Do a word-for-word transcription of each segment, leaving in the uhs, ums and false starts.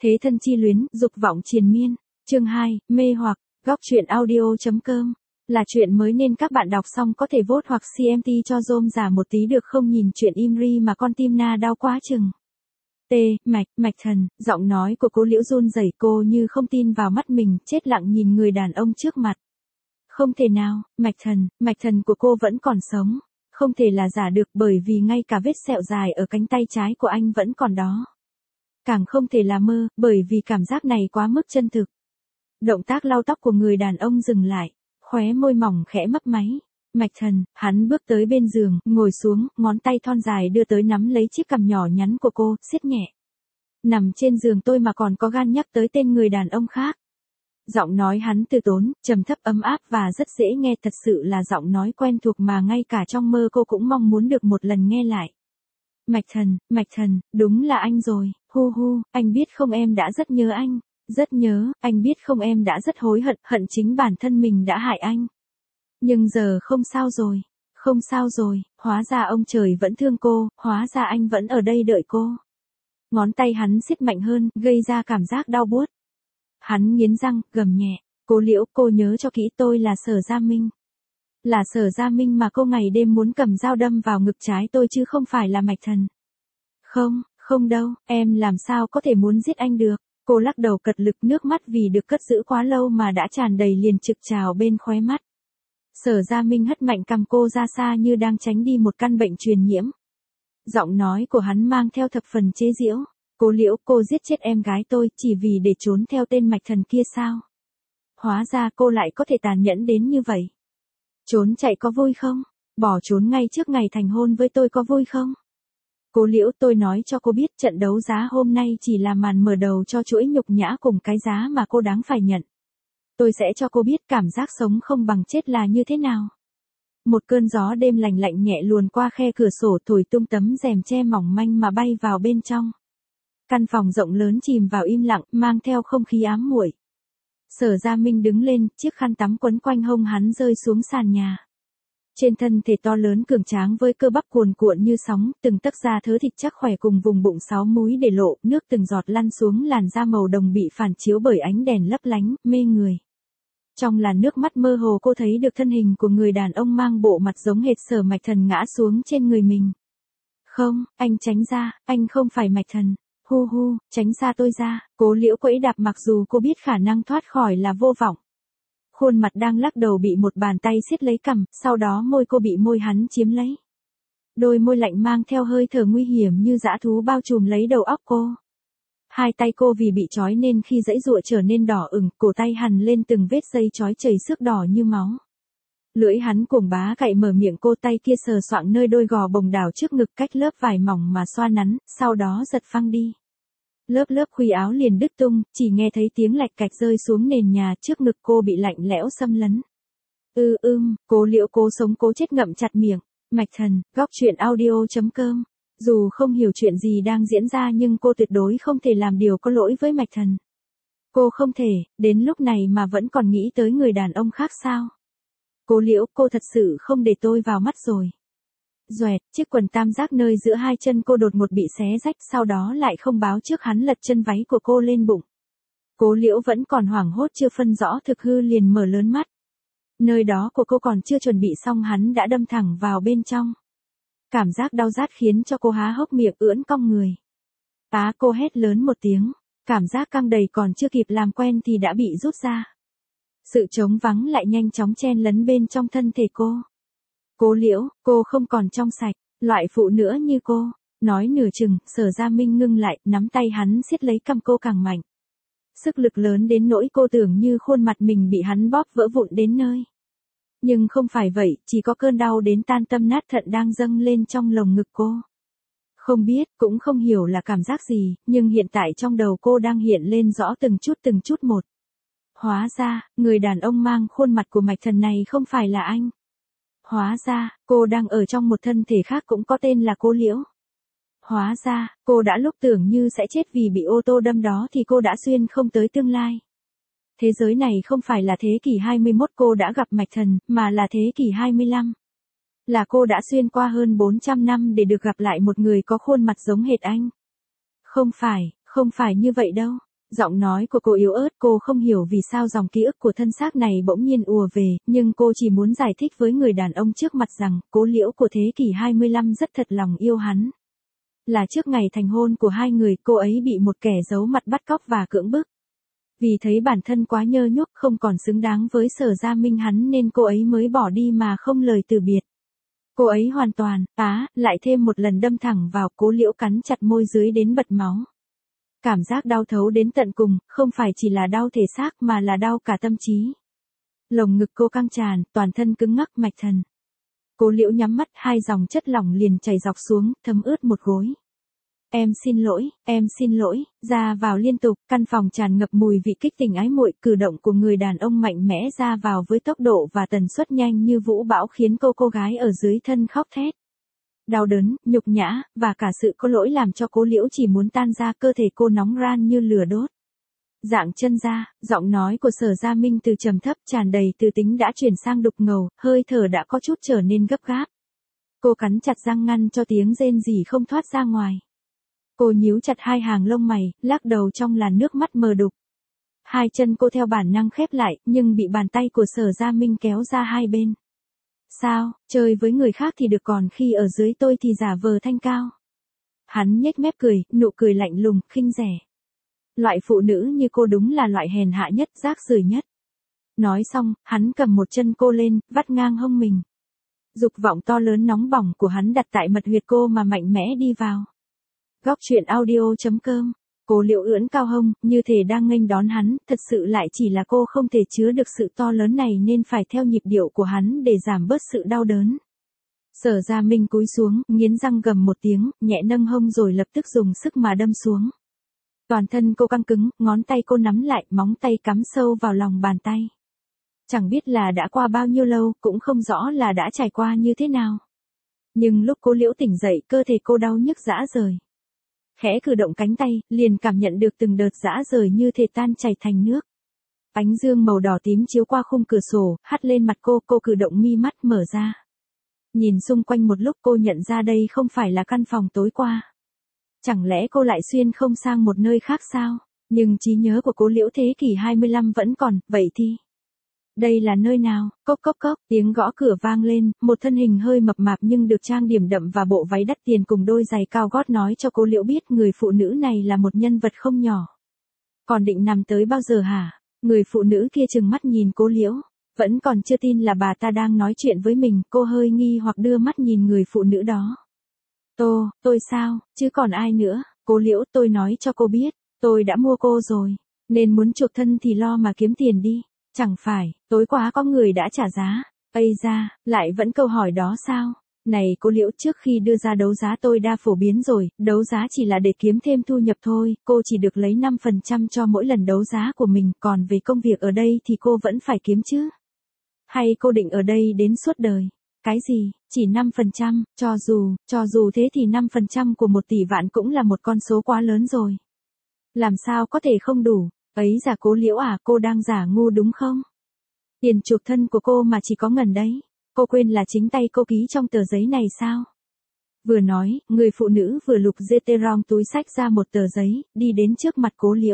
Thế thân chi luyến, dục vọng triền miên. Chương hai, mê hoặc. Góc truyện audio.com là chuyện mới nên các bạn đọc xong có thể vote hoặc xê em tê cho Rôm giả một tí được không, nhìn chuyện Imri mà con tim na đau quá chừng. T, mạch, mạch thần, giọng nói của cô Liễu run rẩy, cô như không tin vào mắt mình, chết lặng nhìn người đàn ông trước mặt. Không thể nào, mạch thần, mạch thần của cô vẫn còn sống. Không thể là giả được, bởi vì ngay cả vết sẹo dài ở cánh tay trái của anh vẫn còn đó. Càng không thể là mơ, bởi vì cảm giác này quá mức chân thực. Động tác lau tóc của người đàn ông dừng lại, khóe môi mỏng khẽ mấp máy. Mạch thần, hắn bước tới bên giường, ngồi xuống, ngón tay thon dài đưa tới nắm lấy chiếc cằm nhỏ nhắn của cô, siết nhẹ. Nằm trên giường tôi mà còn có gan nhắc tới tên người đàn ông khác. Giọng nói hắn từ tốn, trầm thấp ấm áp và rất dễ nghe, thật sự là giọng nói quen thuộc mà ngay cả trong mơ cô cũng mong muốn được một lần nghe lại. Mạch thần, mạch thần, đúng là anh rồi, hu hu, anh biết không em đã rất nhớ anh, rất nhớ, anh biết không em đã rất hối hận, hận chính bản thân mình đã hại anh. Nhưng giờ không sao rồi, không sao rồi, hóa ra ông trời vẫn thương cô, hóa ra anh vẫn ở đây đợi cô. Ngón tay hắn siết mạnh hơn, gây ra cảm giác đau buốt. Hắn nghiến răng, gầm nhẹ, cô Liễu, cô nhớ cho kỹ, tôi là Sở Gia Minh. Là Sở Gia Minh mà cô ngày đêm muốn cầm dao đâm vào ngực trái tôi chứ không phải là mạch thần. Không, không đâu, em làm sao có thể muốn giết anh được. Cô lắc đầu cật lực, nước mắt vì được cất giữ quá lâu mà đã tràn đầy liền trực trào bên khóe mắt. Sở Gia Minh hất mạnh cằm cô ra xa như đang tránh đi một căn bệnh truyền nhiễm. Giọng nói của hắn mang theo thập phần chế giễu. Cô Liễu, cô giết chết em gái tôi chỉ vì để trốn theo tên mạch thần kia sao? Hóa ra cô lại có thể tàn nhẫn đến như vậy. Trốn chạy có vui không? Bỏ trốn ngay trước ngày thành hôn với tôi có vui không? Cô Liễu, tôi nói cho cô biết, trận đấu giá hôm nay chỉ là màn mở đầu cho chuỗi nhục nhã cùng cái giá mà cô đáng phải nhận. Tôi sẽ cho cô biết cảm giác sống không bằng chết là như thế nào. Một cơn gió đêm lạnh lạnh nhẹ luồn qua khe cửa sổ, thổi tung tấm rèm che mỏng manh mà bay vào bên trong. Căn phòng rộng lớn chìm vào im lặng, mang theo không khí ám muội. Sở Gia Minh đứng lên, chiếc khăn tắm quấn quanh hông hắn rơi xuống sàn nhà. Trên thân thể to lớn cường tráng với cơ bắp cuồn cuộn như sóng, từng tấc da thớ thịt chắc khỏe cùng vùng bụng sáu múi để lộ, nước từng giọt lăn xuống làn da màu đồng bị phản chiếu bởi ánh đèn lấp lánh, mê người. Trong làn nước mắt mơ hồ cô thấy được thân hình của người đàn ông mang bộ mặt giống hệt Sở Mạch Thần ngã xuống trên người mình. Không, anh tránh ra, anh không phải Mạch Thần. Hu hu, tránh xa tôi ra, Cố Liễu quẫy đạp mặc dù cô biết khả năng thoát khỏi là vô vọng. Khuôn mặt đang lắc đầu bị một bàn tay siết lấy cằm, sau đó môi cô bị môi hắn chiếm lấy. Đôi môi lạnh mang theo hơi thở nguy hiểm như dã thú bao trùm lấy đầu óc cô. Hai tay cô vì bị trói nên khi giãy giụa trở nên đỏ ửng, cổ tay hằn lên từng vết dây trói chảy xước đỏ như máu. Lưỡi hắn cuồng bá cạy mở miệng cô, tay kia sờ soạng nơi đôi gò bồng đảo trước ngực cách lớp vải mỏng mà xoa nắn, sau đó giật phăng đi. Lớp lớp khuy áo liền đứt tung, chỉ nghe thấy tiếng lạch cạch rơi xuống nền nhà, trước ngực cô bị lạnh lẽo xâm lấn. Ư ừ, ưm, Cố Liễu cố sống cố chết ngậm chặt miệng. Mạch thần, góc truyện audio.com. Dù không hiểu chuyện gì đang diễn ra nhưng cô tuyệt đối không thể làm điều có lỗi với Mạch thần. Cô không thể, đến lúc này mà vẫn còn nghĩ tới người đàn ông khác sao? Cố Liễu, cô thật sự không để tôi vào mắt rồi. Doẹt, chiếc quần tam giác nơi giữa hai chân cô đột ngột bị xé rách, sau đó lại không báo trước hắn lật chân váy của cô lên bụng. Cố Liễu vẫn còn hoảng hốt chưa phân rõ thực hư liền mở lớn mắt. Nơi đó của cô còn chưa chuẩn bị xong hắn đã đâm thẳng vào bên trong. Cảm giác đau rát khiến cho cô há hốc miệng ưỡn cong người. Á, cô hét lớn một tiếng, cảm giác căng đầy còn chưa kịp làm quen thì đã bị rút ra. Sự trống vắng lại nhanh chóng chen lấn bên trong thân thể cô. Cố Liễu, cô không còn trong sạch, loại phụ nữ như cô. Nói nửa chừng, Sở Gia Minh ngưng lại, nắm tay hắn siết lấy cằm cô càng mạnh. Sức lực lớn đến nỗi cô tưởng như khuôn mặt mình bị hắn bóp vỡ vụn đến nơi. Nhưng không phải vậy, chỉ có cơn đau đến tan tâm nát thận đang dâng lên trong lồng ngực cô. Không biết, cũng không hiểu là cảm giác gì, nhưng hiện tại trong đầu cô đang hiện lên rõ từng chút từng chút một. Hóa ra, người đàn ông mang khuôn mặt của Mạch Thần này không phải là anh. Hóa ra, cô đang ở trong một thân thể khác cũng có tên là Cố Liễu. Hóa ra, cô đã lúc tưởng như sẽ chết vì bị ô tô đâm đó thì cô đã xuyên không tới tương lai. Thế giới này không phải là thế kỷ hai mươi mốt cô đã gặp Mạch Thần, mà là thế kỷ hai mươi lăm. Là cô đã xuyên qua hơn bốn trăm năm để được gặp lại một người có khuôn mặt giống hệt anh. Không phải, không phải như vậy đâu. Giọng nói của cô yếu ớt, cô không hiểu vì sao dòng ký ức của thân xác này bỗng nhiên ùa về, nhưng cô chỉ muốn giải thích với người đàn ông trước mặt rằng, Cố Liễu của thế kỷ hai mươi lăm rất thật lòng yêu hắn. Là trước ngày thành hôn của hai người, cô ấy bị một kẻ giấu mặt bắt cóc và cưỡng bức. Vì thấy bản thân quá nhơ nhuốc, không còn xứng đáng với Sở Gia Minh hắn nên cô ấy mới bỏ đi mà không lời từ biệt. Cô ấy hoàn toàn, á, lại thêm một lần đâm thẳng vào, Cố Liễu cắn chặt môi dưới đến bật máu. Cảm giác đau thấu đến tận cùng, không phải chỉ là đau thể xác mà là đau cả tâm trí. Lồng ngực cô căng tràn, toàn thân cứng ngắc mạch thần. Cố Liễu nhắm mắt, hai dòng chất lỏng liền chảy dọc xuống, thấm ướt một gối. Em xin lỗi, em xin lỗi, ra vào liên tục, căn phòng tràn ngập mùi vị kích tình ái muội, cử động của người đàn ông mạnh mẽ ra vào với tốc độ và tần suất nhanh như vũ bão khiến cô cô gái ở dưới thân khóc thét. Đau đớn, nhục nhã, và cả sự có lỗi làm cho Cố Liễu chỉ muốn tan ra, cơ thể cô nóng ran như lửa đốt. Dạng chân ra, giọng nói của Sở Gia Minh từ trầm thấp tràn đầy từ tính đã chuyển sang đục ngầu, hơi thở đã có chút trở nên gấp gáp. Cô cắn chặt răng ngăn cho tiếng rên rỉ không thoát ra ngoài. Cô nhíu chặt hai hàng lông mày, lắc đầu trong làn nước mắt mờ đục. Hai chân cô theo bản năng khép lại, nhưng bị bàn tay của Sở Gia Minh kéo ra hai bên. Sao, chơi với người khác thì được còn khi ở dưới tôi thì giả vờ thanh cao. Hắn nhếch mép cười, nụ cười lạnh lùng, khinh rẻ. Loại phụ nữ như cô đúng là loại hèn hạ nhất, rác rưởi nhất. Nói xong, hắn cầm một chân cô lên, vắt ngang hông mình. Dục vọng to lớn nóng bỏng của hắn đặt tại mật huyệt cô mà mạnh mẽ đi vào. Góc truyện audio chấm com. Cố Liễu ưỡn cao hông, như thể đang nghênh đón hắn, thật sự lại chỉ là cô không thể chứa được sự to lớn này nên phải theo nhịp điệu của hắn để giảm bớt sự đau đớn. Sở Gia Minh cúi xuống, nghiến răng gầm một tiếng, nhẹ nâng hông rồi lập tức dùng sức mà đâm xuống. Toàn thân cô căng cứng, ngón tay cô nắm lại, móng tay cắm sâu vào lòng bàn tay. Chẳng biết là đã qua bao nhiêu lâu, cũng không rõ là đã trải qua như thế nào. Nhưng lúc Cố Liễu tỉnh dậy, cơ thể cô đau nhức rã rời. Khẽ cử động cánh tay, liền cảm nhận được từng đợt rã rời như thể tan chảy thành nước. Ánh dương màu đỏ tím chiếu qua khung cửa sổ, hắt lên mặt cô, cô cử động mi mắt mở ra. Nhìn xung quanh một lúc cô nhận ra đây không phải là căn phòng tối qua. Chẳng lẽ cô lại xuyên không sang một nơi khác sao? Nhưng trí nhớ của Cố Liễu thế kỷ hai mươi lăm vẫn còn, vậy thì... Đây là nơi nào? Cốc cốc cốc, tiếng gõ cửa vang lên, một thân hình hơi mập mạp nhưng được trang điểm đậm và bộ váy đắt tiền cùng đôi giày cao gót nói cho Cố Liễu biết người phụ nữ này là một nhân vật không nhỏ. Còn định nằm tới bao giờ hả? Người phụ nữ kia trừng mắt nhìn Cố Liễu, vẫn còn chưa tin là bà ta đang nói chuyện với mình, cô hơi nghi hoặc đưa mắt nhìn người phụ nữ đó. Tô, tôi sao, chứ còn ai nữa? Cố Liễu, tôi nói cho cô biết, tôi đã mua cô rồi, nên muốn chuộc thân thì lo mà kiếm tiền đi. Chẳng phải, tối qua có người đã trả giá. Ây da, lại vẫn câu hỏi đó sao? Này Cố Liễu, trước khi đưa ra đấu giá tôi đã phổ biến rồi, đấu giá chỉ là để kiếm thêm thu nhập thôi, cô chỉ được lấy năm phần trăm cho mỗi lần đấu giá của mình, còn về công việc ở đây thì cô vẫn phải kiếm chứ. Hay cô định ở đây đến suốt đời? Cái gì, chỉ năm phần trăm, cho dù, cho dù thế thì năm phần trăm của một tỷ vạn cũng là một con số quá lớn rồi. Làm sao có thể không đủ? Ấy giả Cố Liễu à, cô đang giả ngu đúng không? Tiền chuộc thân của cô mà chỉ có ngần đấy. Cô quên là chính tay cô ký trong tờ giấy này sao? Vừa nói, người phụ nữ vừa lục giê tê rong túi xách ra một tờ giấy, đi đến trước mặt Cố Liễu.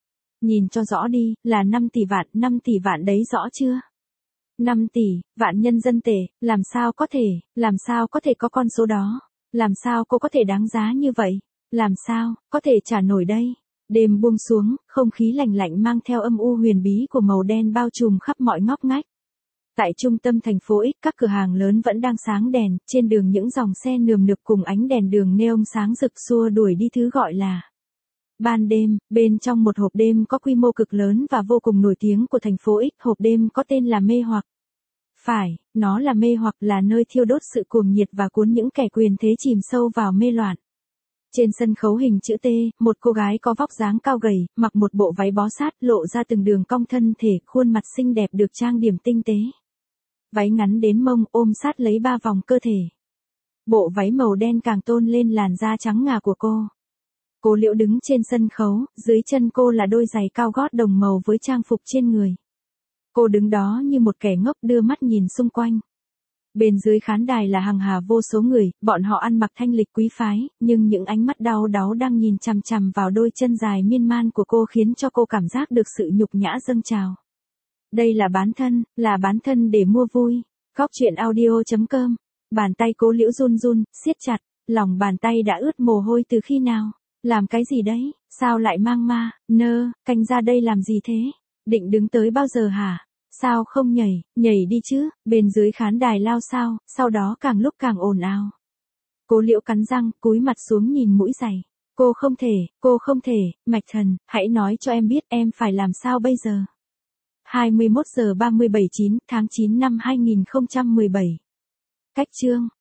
Nhìn cho rõ đi, là năm tỷ vạn, năm tỷ vạn đấy rõ chưa? năm tỷ, vạn nhân dân tệ, làm sao có thể, làm sao có thể có con số đó? Làm sao cô có thể đáng giá như vậy? Làm sao, có thể trả nổi đây? Đêm buông xuống, không khí lạnh lạnh mang theo âm u huyền bí của màu đen bao trùm khắp mọi ngóc ngách. Tại trung tâm thành phố X, các cửa hàng lớn vẫn đang sáng đèn, trên đường những dòng xe nườm nượp cùng ánh đèn đường neon sáng rực xua đuổi đi thứ gọi là ban đêm. Bên trong một hộp đêm có quy mô cực lớn và vô cùng nổi tiếng của thành phố X, hộp đêm có tên là Mê Hoặc. Phải, nó là mê hoặc, là nơi thiêu đốt sự cuồng nhiệt và cuốn những kẻ quyền thế chìm sâu vào mê loạn. Trên sân khấu hình chữ T, một cô gái có vóc dáng cao gầy, mặc một bộ váy bó sát, lộ ra từng đường cong thân thể, khuôn mặt xinh đẹp được trang điểm tinh tế. Váy ngắn đến mông, ôm sát lấy ba vòng cơ thể. Bộ váy màu đen càng tôn lên làn da trắng ngà của cô. Cố Liễu đứng trên sân khấu, dưới chân cô là đôi giày cao gót đồng màu với trang phục trên người. Cô đứng đó như một kẻ ngốc đưa mắt nhìn xung quanh. Bên dưới khán đài là hàng hà vô số người, bọn họ ăn mặc thanh lịch quý phái, nhưng những ánh mắt đau đáu đang nhìn chằm chằm vào đôi chân dài miên man của cô khiến cho cô cảm giác được sự nhục nhã dâng trào. Đây là bán thân, là bán thân để mua vui. Góc truyện audio chấm com. Bàn tay Cố Liễu run run, siết chặt, lòng bàn tay đã ướt mồ hôi từ khi nào? Làm cái gì đấy? Sao lại mang ma, nơ, canh ra đây làm gì thế? Định đứng tới bao giờ hả? Sao không nhảy, nhảy đi chứ, bên dưới khán đài lao sao, sau đó càng lúc càng ồn ào. Cố Liễu cắn răng, cúi mặt xuống nhìn mũi giày. Cô không thể, cô không thể, Mạch Thần, hãy nói cho em biết em phải làm sao bây giờ. hai mươi mốt giờ ba mươi bảy chín tháng chín năm hai nghìn không trăm mười bảy. Cách chương.